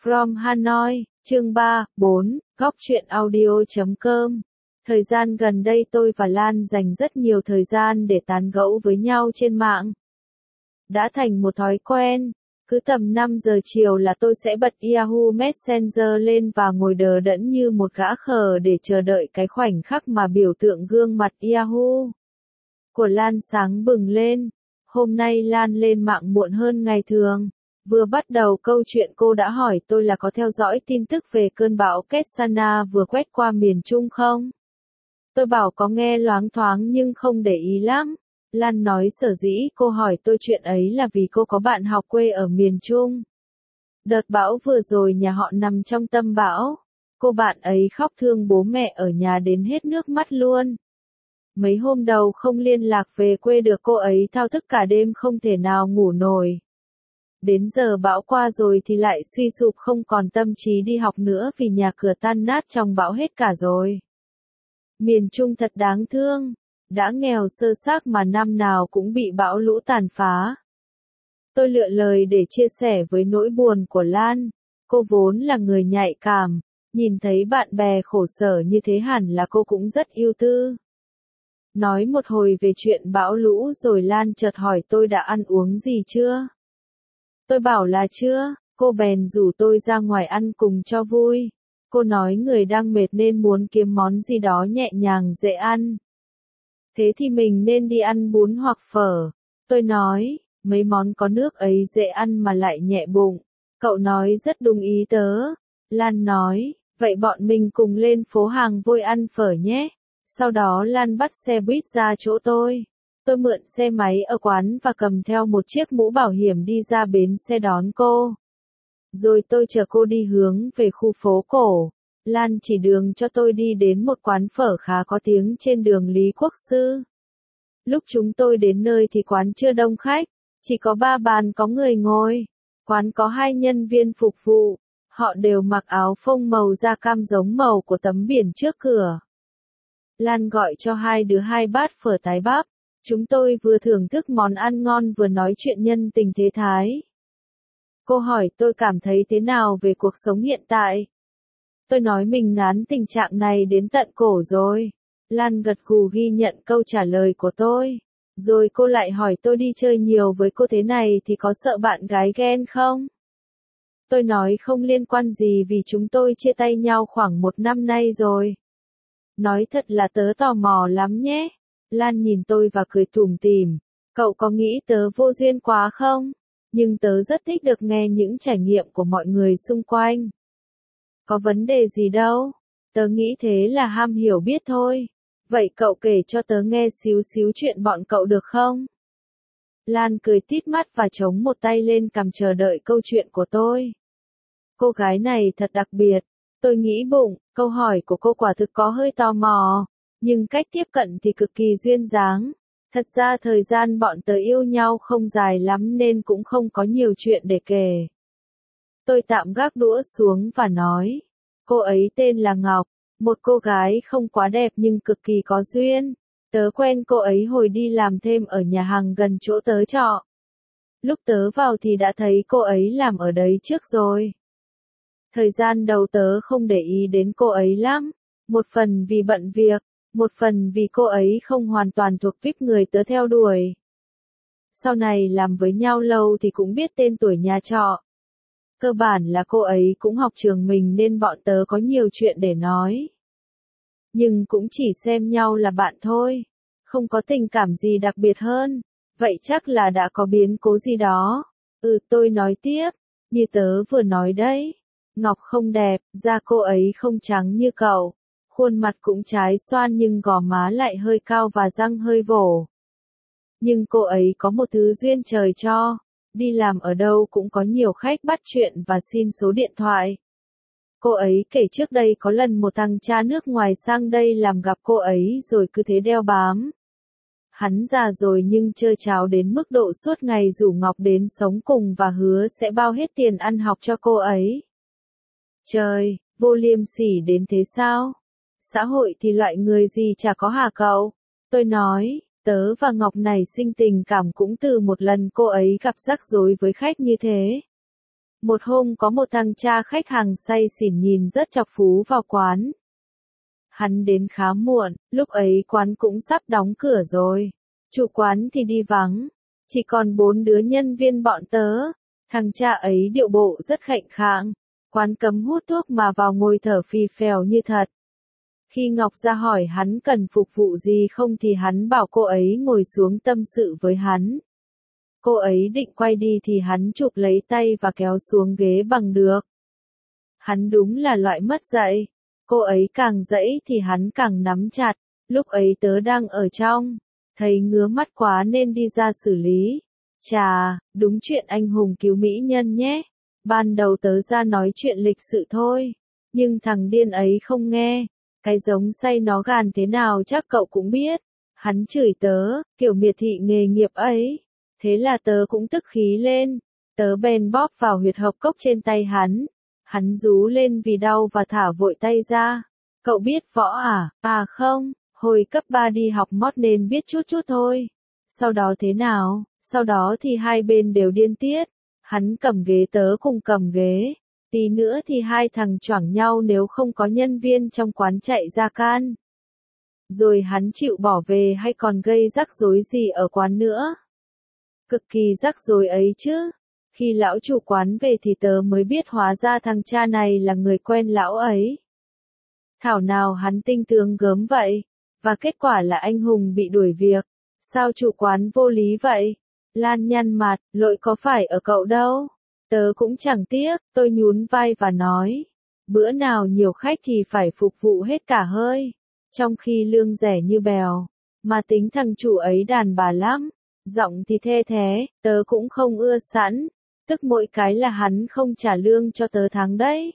From Hanoi, chương 3, 4, góc truyện audio.com. Thời gian gần đây tôi và Lan dành rất nhiều thời gian để tán gẫu với nhau trên mạng. Đã thành một thói quen, cứ tầm 5 giờ chiều là tôi sẽ bật Yahoo Messenger lên và ngồi đờ đẫn như một gã khờ để chờ đợi cái khoảnh khắc mà biểu tượng gương mặt Yahoo của Lan sáng bừng lên. Hôm nay Lan lên mạng muộn hơn ngày thường. Vừa bắt đầu câu chuyện cô đã hỏi tôi là có theo dõi tin tức về cơn bão Ketsana vừa quét qua miền Trung không? Tôi bảo có nghe loáng thoáng nhưng không để ý lắm. Lan nói sở dĩ cô hỏi tôi chuyện ấy là vì cô có bạn học quê ở miền Trung. Đợt bão vừa rồi nhà họ nằm trong tâm bão. Cô bạn ấy khóc thương bố mẹ ở nhà đến hết nước mắt luôn. Mấy hôm đầu không liên lạc về quê được, cô ấy thao thức cả đêm không thể nào ngủ nổi. Đến giờ bão qua rồi thì lại suy sụp không còn tâm trí đi học nữa vì nhà cửa tan nát trong bão hết cả rồi. Miền Trung thật đáng thương, đã nghèo sơ xác mà năm nào cũng bị bão lũ tàn phá. Tôi lựa lời để chia sẻ với nỗi buồn của Lan. Cô vốn là người nhạy cảm, nhìn thấy bạn bè khổ sở như thế hẳn là cô cũng rất ưu tư. Nói một hồi về chuyện bão lũ rồi Lan chợt hỏi tôi đã ăn uống gì chưa? Tôi bảo là chưa, cô bèn rủ tôi ra ngoài ăn cùng cho vui. Cô nói người đang mệt nên muốn kiếm món gì đó nhẹ nhàng dễ ăn. Thế thì mình nên đi ăn bún hoặc phở. Tôi nói, mấy món có nước ấy dễ ăn mà lại nhẹ bụng. Cậu nói rất đúng ý tớ. Lan nói, vậy bọn mình cùng lên phố Hàng Vôi ăn phở nhé. Sau đó Lan bắt xe buýt ra chỗ tôi. Tôi mượn xe máy ở quán và cầm theo một chiếc mũ bảo hiểm đi ra bến xe đón cô. Rồi tôi chở cô đi hướng về khu phố cổ. Lan chỉ đường cho tôi đi đến một quán phở khá có tiếng trên đường Lý Quốc Sư. Lúc chúng tôi đến nơi thì quán chưa đông khách, chỉ có 3 bàn có người ngồi. Quán có 2 nhân viên phục vụ, họ đều mặc áo phông màu da cam giống màu của tấm biển trước cửa. Lan gọi cho 2 đứa 2 bát phở tái bắp. Chúng tôi vừa thưởng thức món ăn ngon vừa nói chuyện nhân tình thế thái. Cô hỏi tôi cảm thấy thế nào về cuộc sống hiện tại. Tôi nói mình ngán tình trạng này đến tận cổ rồi. Lan gật gù ghi nhận câu trả lời của tôi. Rồi cô lại hỏi tôi đi chơi nhiều với cô thế này thì có sợ bạn gái ghen không? Tôi nói không liên quan gì vì chúng tôi chia tay nhau khoảng 1 năm nay rồi. Nói thật là tớ tò mò lắm nhé. Lan nhìn tôi và cười tủm tỉm. Cậu có nghĩ tớ vô duyên quá không? Nhưng tớ rất thích được nghe những trải nghiệm của mọi người xung quanh. Có vấn đề gì đâu. Tớ nghĩ thế là ham hiểu biết thôi. Vậy cậu kể cho tớ nghe xíu xíu chuyện bọn cậu được không? Lan cười tít mắt và chống một tay lên cằm chờ đợi câu chuyện của tôi. Cô gái này thật đặc biệt. Tôi nghĩ bụng, câu hỏi của cô quả thực có hơi tò mò. Nhưng cách tiếp cận thì cực kỳ duyên dáng. Thật ra thời gian bọn tớ yêu nhau không dài lắm nên cũng không có nhiều chuyện để kể. Tôi tạm gác đũa xuống và nói. Cô ấy tên là Ngọc, một cô gái không quá đẹp nhưng cực kỳ có duyên. Tớ quen cô ấy hồi đi làm thêm ở nhà hàng gần chỗ tớ trọ. Lúc tớ vào thì đã thấy cô ấy làm ở đấy trước rồi. Thời gian đầu tớ không để ý đến cô ấy lắm. Một phần vì bận việc. Một phần vì cô ấy không hoàn toàn thuộc tuýp người tớ theo đuổi. Sau này làm với nhau lâu thì cũng biết tên tuổi nhà trọ. Cơ bản là cô ấy cũng học trường mình nên bọn tớ có nhiều chuyện để nói. Nhưng cũng chỉ xem nhau là bạn thôi. Không có tình cảm gì đặc biệt hơn. Vậy chắc là đã có biến cố gì đó. Tôi nói tiếp. Như tớ vừa nói đấy. Ngọc không đẹp, da cô ấy không trắng như cậu. Khuôn mặt cũng trái xoan nhưng gò má lại hơi cao và răng hơi vổ. Nhưng cô ấy có một thứ duyên trời cho. Đi làm ở đâu cũng có nhiều khách bắt chuyện và xin số điện thoại. Cô ấy kể trước đây có lần một thằng cha nước ngoài sang đây làm gặp cô ấy rồi cứ thế đeo bám. Hắn già rồi nhưng chơi cháo đến mức độ suốt ngày rủ Ngọc đến sống cùng và hứa sẽ bao hết tiền ăn học cho cô ấy. Trời, vô liêm sỉ đến thế sao? Xã hội thì loại người gì chả có hả cậu? Tôi nói, tớ và Ngọc này sinh tình cảm cũng từ một lần cô ấy gặp rắc rối với khách như thế. Một hôm có một thằng cha khách hàng say xỉn nhìn rất chọc phú vào quán. Hắn đến khá muộn, lúc ấy quán cũng sắp đóng cửa rồi. Chủ quán thì đi vắng, chỉ còn 4 đứa nhân viên bọn tớ. Thằng cha ấy điệu bộ rất khệnh khạng, quán cấm hút thuốc mà vào ngồi thở phì phèo như thật. Khi Ngọc ra hỏi hắn cần phục vụ gì không thì hắn bảo cô ấy ngồi xuống tâm sự với hắn. Cô ấy định quay đi thì hắn chụp lấy tay và kéo xuống ghế bằng được. Hắn đúng là loại mất dạy. Cô ấy càng dãy thì hắn càng nắm chặt. Lúc ấy tớ đang ở trong, thấy ngứa mắt quá nên đi ra xử lý. Chà, đúng chuyện anh hùng cứu mỹ nhân nhé. Ban đầu tớ ra nói chuyện lịch sự thôi, nhưng thằng điên ấy không nghe. Cái giống say nó gàn thế nào chắc cậu cũng biết. Hắn chửi tớ, kiểu miệt thị nghề nghiệp ấy. Thế là tớ cũng tức khí lên. Tớ bèn bóp vào huyệt hợp cốc trên tay hắn. Hắn rú lên vì đau và thả vội tay ra. Cậu biết võ à? À không, hồi cấp 3 đi học mót nên biết chút chút thôi. Sau đó thế nào? Sau đó thì hai bên đều điên tiết. Hắn cầm ghế tớ cùng cầm ghế. Tí nữa thì hai thằng choảng nhau nếu không có nhân viên trong quán chạy ra can. Rồi hắn chịu bỏ về hay còn gây rắc rối gì ở quán nữa? Cực kỳ rắc rối ấy chứ. Khi lão chủ quán về thì tớ mới biết hóa ra thằng cha này là người quen lão ấy. Thảo nào hắn tinh tướng gớm vậy, và kết quả là anh hùng bị đuổi việc. Sao chủ quán vô lý vậy? Lan nhăn mặt, lỗi có phải ở cậu đâu. Tớ cũng chẳng tiếc, tôi nhún vai và nói. Bữa nào nhiều khách thì phải phục vụ hết cả hơi. Trong khi lương rẻ như bèo, mà tính thằng chủ ấy đàn bà lắm. Giọng thì thê thế, tớ cũng không ưa sẵn. Tức mỗi cái là hắn không trả lương cho tớ tháng đấy.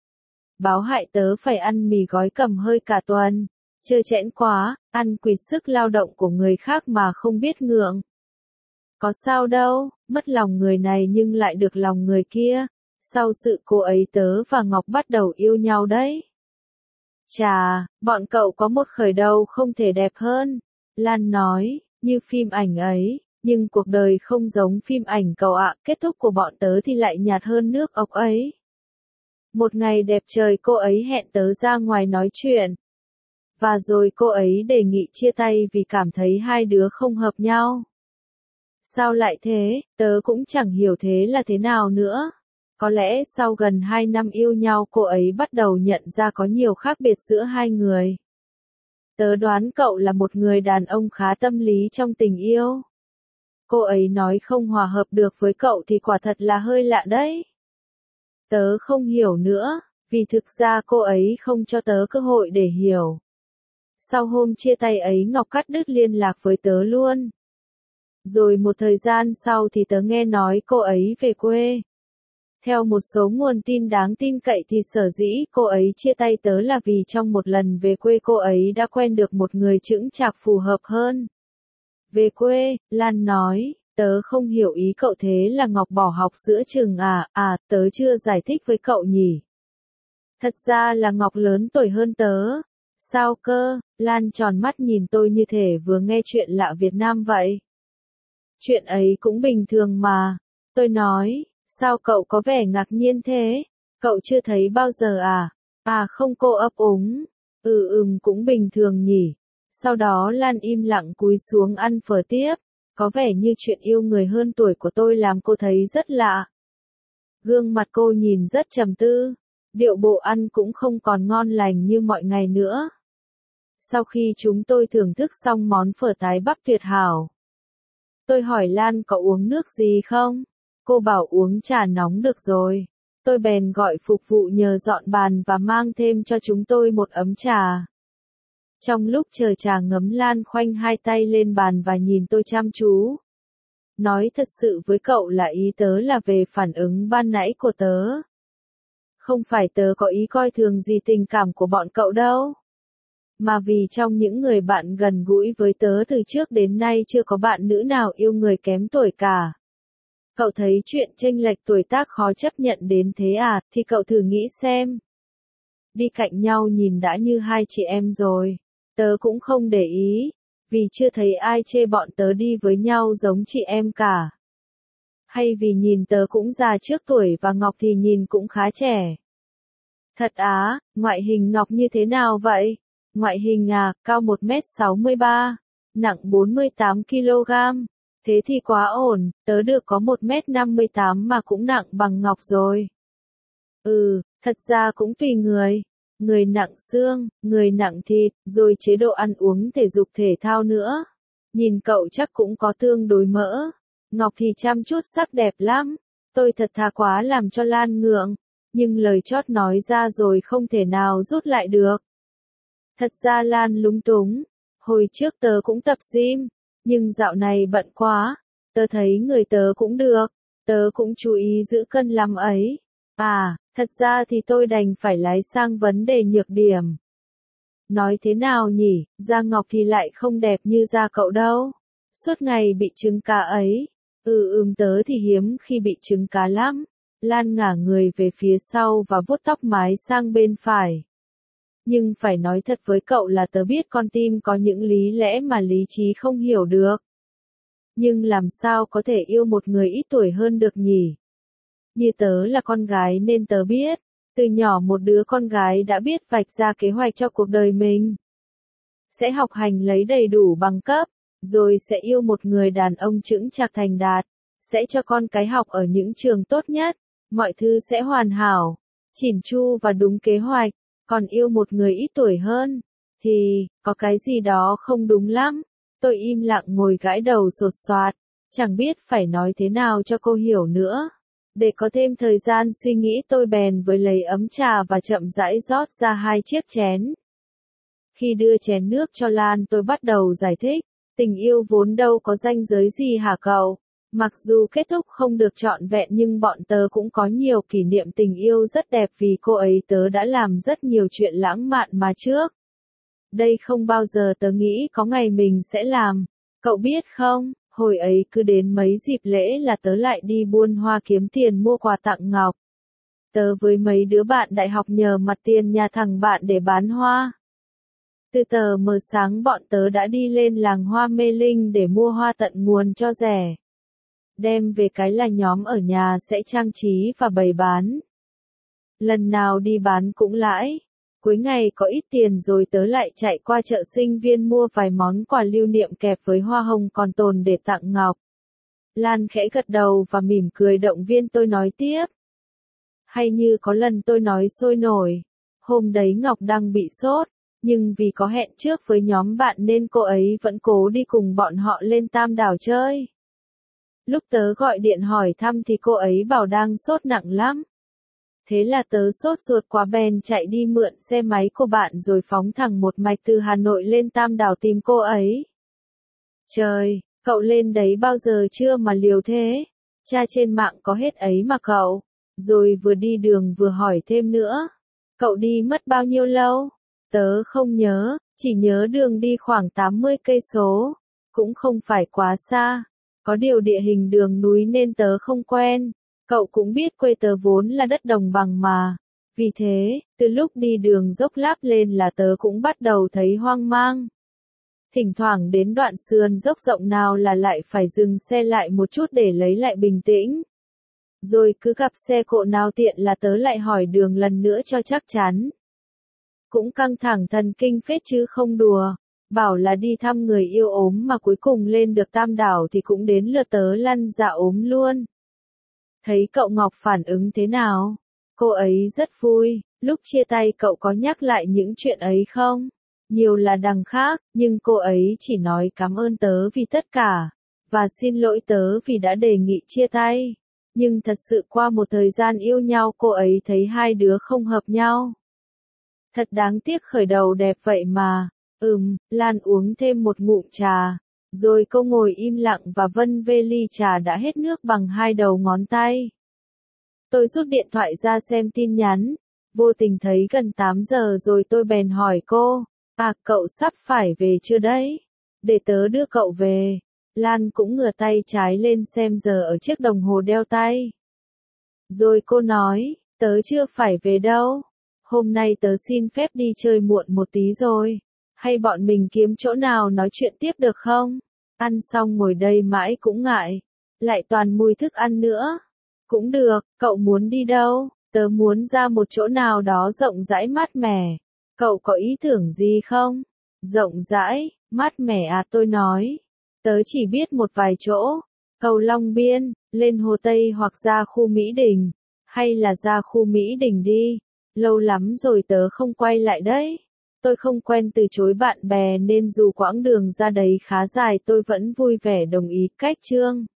Báo hại tớ phải ăn mì gói cầm hơi cả tuần. Trơ trẽn quá, ăn quỵt sức lao động của người khác mà không biết ngượng. Có sao đâu, mất lòng người này nhưng lại được lòng người kia. Sau sự cô ấy tớ và Ngọc bắt đầu yêu nhau đấy. Chà, bọn cậu có một khởi đầu không thể đẹp hơn. Lan nói, như phim ảnh ấy. Nhưng cuộc đời không giống phim ảnh cậu ạ, kết thúc của bọn tớ thì lại nhạt hơn nước ốc ấy. Một ngày đẹp trời cô ấy hẹn tớ ra ngoài nói chuyện. Và rồi cô ấy đề nghị chia tay vì cảm thấy hai đứa không hợp nhau. Sao lại thế, tớ cũng chẳng hiểu thế là thế nào nữa. Có lẽ sau gần 2 năm yêu nhau cô ấy bắt đầu nhận ra có nhiều khác biệt giữa hai người. Tớ đoán cậu là một người đàn ông khá tâm lý trong tình yêu. Cô ấy nói không hòa hợp được với cậu thì quả thật là hơi lạ đấy. Tớ không hiểu nữa, vì thực ra cô ấy không cho tớ cơ hội để hiểu. Sau hôm chia tay ấy Ngọc cắt đứt liên lạc với tớ luôn. Rồi một thời gian sau thì tớ nghe nói cô ấy về quê. Theo một số nguồn tin đáng tin cậy thì sở dĩ cô ấy chia tay tớ là vì trong một lần về quê cô ấy đã quen được một người chững chạc phù hợp hơn. Về quê, Lan nói, tớ không hiểu ý cậu thế là Ngọc bỏ học giữa chừng à, tớ chưa giải thích với cậu nhỉ. Thật ra là Ngọc lớn tuổi hơn tớ. Sao cơ, Lan tròn mắt nhìn tôi như thể vừa nghe chuyện lạ Việt Nam vậy. Chuyện ấy cũng bình thường mà. Tôi nói, sao cậu có vẻ ngạc nhiên thế? Cậu chưa thấy bao giờ à? À không cô ấp úng. Cũng bình thường nhỉ. Sau đó Lan im lặng cúi xuống ăn phở tiếp. Có vẻ như chuyện yêu người hơn tuổi của tôi làm cô thấy rất lạ. Gương mặt cô nhìn rất trầm tư. Điệu bộ ăn cũng không còn ngon lành như mọi ngày nữa. Sau khi chúng tôi thưởng thức xong món phở tái bắp tuyệt hảo, tôi hỏi Lan có uống nước gì không? Cô bảo uống trà nóng được rồi. Tôi bèn gọi phục vụ nhờ dọn bàn và mang thêm cho chúng tôi một ấm trà. Trong lúc chờ trà ngấm Lan khoanh hai tay lên bàn và nhìn tôi chăm chú. Nói thật sự với cậu là ý tớ là về phản ứng ban nãy của tớ. Không phải tớ có ý coi thường gì tình cảm của bọn cậu đâu. Mà vì trong những người bạn gần gũi với tớ từ trước đến nay chưa có bạn nữ nào yêu người kém tuổi cả. Cậu thấy chuyện chênh lệch tuổi tác khó chấp nhận đến thế à, thì cậu thử nghĩ xem. Đi cạnh nhau nhìn đã như hai chị em rồi. Tớ cũng không để ý, vì chưa thấy ai chê bọn tớ đi với nhau giống chị em cả. Hay vì nhìn tớ cũng già trước tuổi và Ngọc thì nhìn cũng khá trẻ? Thật á, ngoại hình Ngọc như thế nào vậy? Ngoại hình à, cao 1m63, nặng 48kg. Thế thì quá ổn, tớ được có 1m58 mà cũng nặng bằng Ngọc rồi. Thật ra cũng tùy người. Người nặng xương, người nặng thịt, rồi chế độ ăn uống thể dục thể thao nữa. Nhìn cậu chắc cũng có tương đối mỡ. Ngọc thì chăm chút sắc đẹp lắm. Tôi thật thà quá làm cho Lan ngượng. Nhưng lời chót nói ra rồi không thể nào rút lại được. Thật ra Lan lúng túng. Hồi trước tớ cũng tập gym. Nhưng dạo này bận quá. Tớ thấy người tớ cũng được. Tớ cũng chú ý giữ cân lắm ấy. Thật ra thì tôi đành phải lái sang vấn đề nhược điểm. Nói thế nào nhỉ, da Ngọc thì lại không đẹp như da cậu đâu. Suốt ngày bị trứng cá ấy. Tớ thì hiếm khi bị trứng cá lắm. Lan ngả người về phía sau và vuốt tóc mái sang bên phải. Nhưng phải nói thật với cậu là tớ biết con tim có những lý lẽ mà lý trí không hiểu được. Nhưng làm sao có thể yêu một người ít tuổi hơn được nhỉ? Như tớ là con gái nên tớ biết, từ nhỏ một đứa con gái đã biết vạch ra kế hoạch cho cuộc đời mình. Sẽ học hành lấy đầy đủ bằng cấp, rồi sẽ yêu một người đàn ông chững chạc thành đạt, sẽ cho con cái học ở những trường tốt nhất, mọi thứ sẽ hoàn hảo, chỉn chu và đúng kế hoạch, còn yêu một người ít tuổi hơn, thì, có cái gì đó không đúng lắm. Tôi im lặng ngồi gãi đầu sột soạt, chẳng biết phải nói thế nào cho cô hiểu nữa. Để có thêm thời gian suy nghĩ tôi bèn với lấy ấm trà và chậm rãi rót ra 2 chiếc chén. Khi đưa chén nước cho Lan tôi bắt đầu giải thích, tình yêu vốn đâu có ranh giới gì hả cậu? Mặc dù kết thúc không được trọn vẹn nhưng bọn tớ cũng có nhiều kỷ niệm tình yêu rất đẹp vì cô ấy tớ đã làm rất nhiều chuyện lãng mạn mà trước. Đây không bao giờ tớ nghĩ có ngày mình sẽ làm. Cậu biết không, hồi ấy cứ đến mấy dịp lễ là tớ lại đi buôn hoa kiếm tiền mua quà tặng Ngọc. Tớ với mấy đứa bạn đại học nhờ mặt tiền nhà thằng bạn để bán hoa. Từ tờ mờ sáng bọn tớ đã đi lên làng hoa Mê Linh để mua hoa tận nguồn cho rẻ. Đem về cái là nhóm ở nhà sẽ trang trí và bày bán. Lần nào đi bán cũng lãi. Cuối ngày có ít tiền rồi tớ lại chạy qua chợ sinh viên mua vài món quà lưu niệm kẹp với hoa hồng còn tồn để tặng Ngọc. Lan khẽ gật đầu và mỉm cười động viên tôi nói tiếp. Hay như có lần tôi nói sôi nổi. Hôm đấy Ngọc đang bị sốt, nhưng vì có hẹn trước với nhóm bạn nên cô ấy vẫn cố đi cùng bọn họ lên Tam Đảo chơi. Lúc tớ gọi điện hỏi thăm thì cô ấy bảo đang sốt nặng lắm. Thế là tớ sốt ruột quá bèn chạy đi mượn xe máy của bạn rồi phóng thẳng một mạch từ Hà Nội lên Tam Đảo tìm cô ấy. Trời, cậu lên đấy bao giờ chưa mà liều thế? Tra trên mạng có hết ấy mà cậu. Rồi vừa đi đường vừa hỏi thêm nữa. Cậu đi mất bao nhiêu lâu? Tớ không nhớ, chỉ nhớ đường đi khoảng 80 cây số. Cũng không phải quá xa. Có điều địa hình đường núi nên tớ không quen. Cậu cũng biết quê tớ vốn là đất đồng bằng mà. Vì thế, từ lúc đi đường dốc láp lên là tớ cũng bắt đầu thấy hoang mang. Thỉnh thoảng đến đoạn sườn dốc rộng nào là lại phải dừng xe lại một chút để lấy lại bình tĩnh. Rồi cứ gặp xe cộ nào tiện là tớ lại hỏi đường lần nữa cho chắc chắn. Cũng căng thẳng thần kinh phết chứ không đùa. Bảo là đi thăm người yêu ốm mà cuối cùng lên được Tam Đảo thì cũng đến lượt tớ lăn dạ ốm luôn. Thấy cậu Ngọc phản ứng thế nào? Cô ấy rất vui, lúc chia tay cậu có nhắc lại những chuyện ấy không? Nhiều là đằng khác, nhưng cô ấy chỉ nói cảm ơn tớ vì tất cả, và xin lỗi tớ vì đã đề nghị chia tay. Nhưng thật sự qua một thời gian yêu nhau cô ấy thấy hai đứa không hợp nhau. Thật đáng tiếc khởi đầu đẹp vậy mà. Lan uống thêm một ngụm trà. Rồi cô ngồi im lặng và vân vê ly trà đã hết nước bằng 2 đầu ngón tay. Tôi rút điện thoại ra xem tin nhắn. Vô tình thấy gần 8 giờ rồi tôi bèn hỏi cô. Cậu sắp phải về chưa đấy? Để tớ đưa cậu về. Lan cũng ngửa tay trái lên xem giờ ở chiếc đồng hồ đeo tay. Rồi cô nói, tớ chưa phải về đâu. Hôm nay tớ xin phép đi chơi muộn một tí rồi. Hay bọn mình kiếm chỗ nào nói chuyện tiếp được không? Ăn xong ngồi đây mãi cũng ngại. lại toàn mùi thức ăn nữa. Cũng được, cậu muốn đi đâu? Tớ muốn ra một chỗ nào đó rộng rãi mát mẻ. Cậu có ý tưởng gì không? Rộng rãi, mát mẻ à, tôi nói. Tớ chỉ biết một vài chỗ. Cầu Long Biên, lên Hồ Tây hoặc ra khu Mỹ Đình. Hay là ra khu Mỹ Đình đi. Lâu lắm rồi tớ không quay lại đấy. Tôi không quen từ chối bạn bè nên dù quãng đường ra đấy khá dài tôi vẫn vui vẻ đồng ý. Cách Trương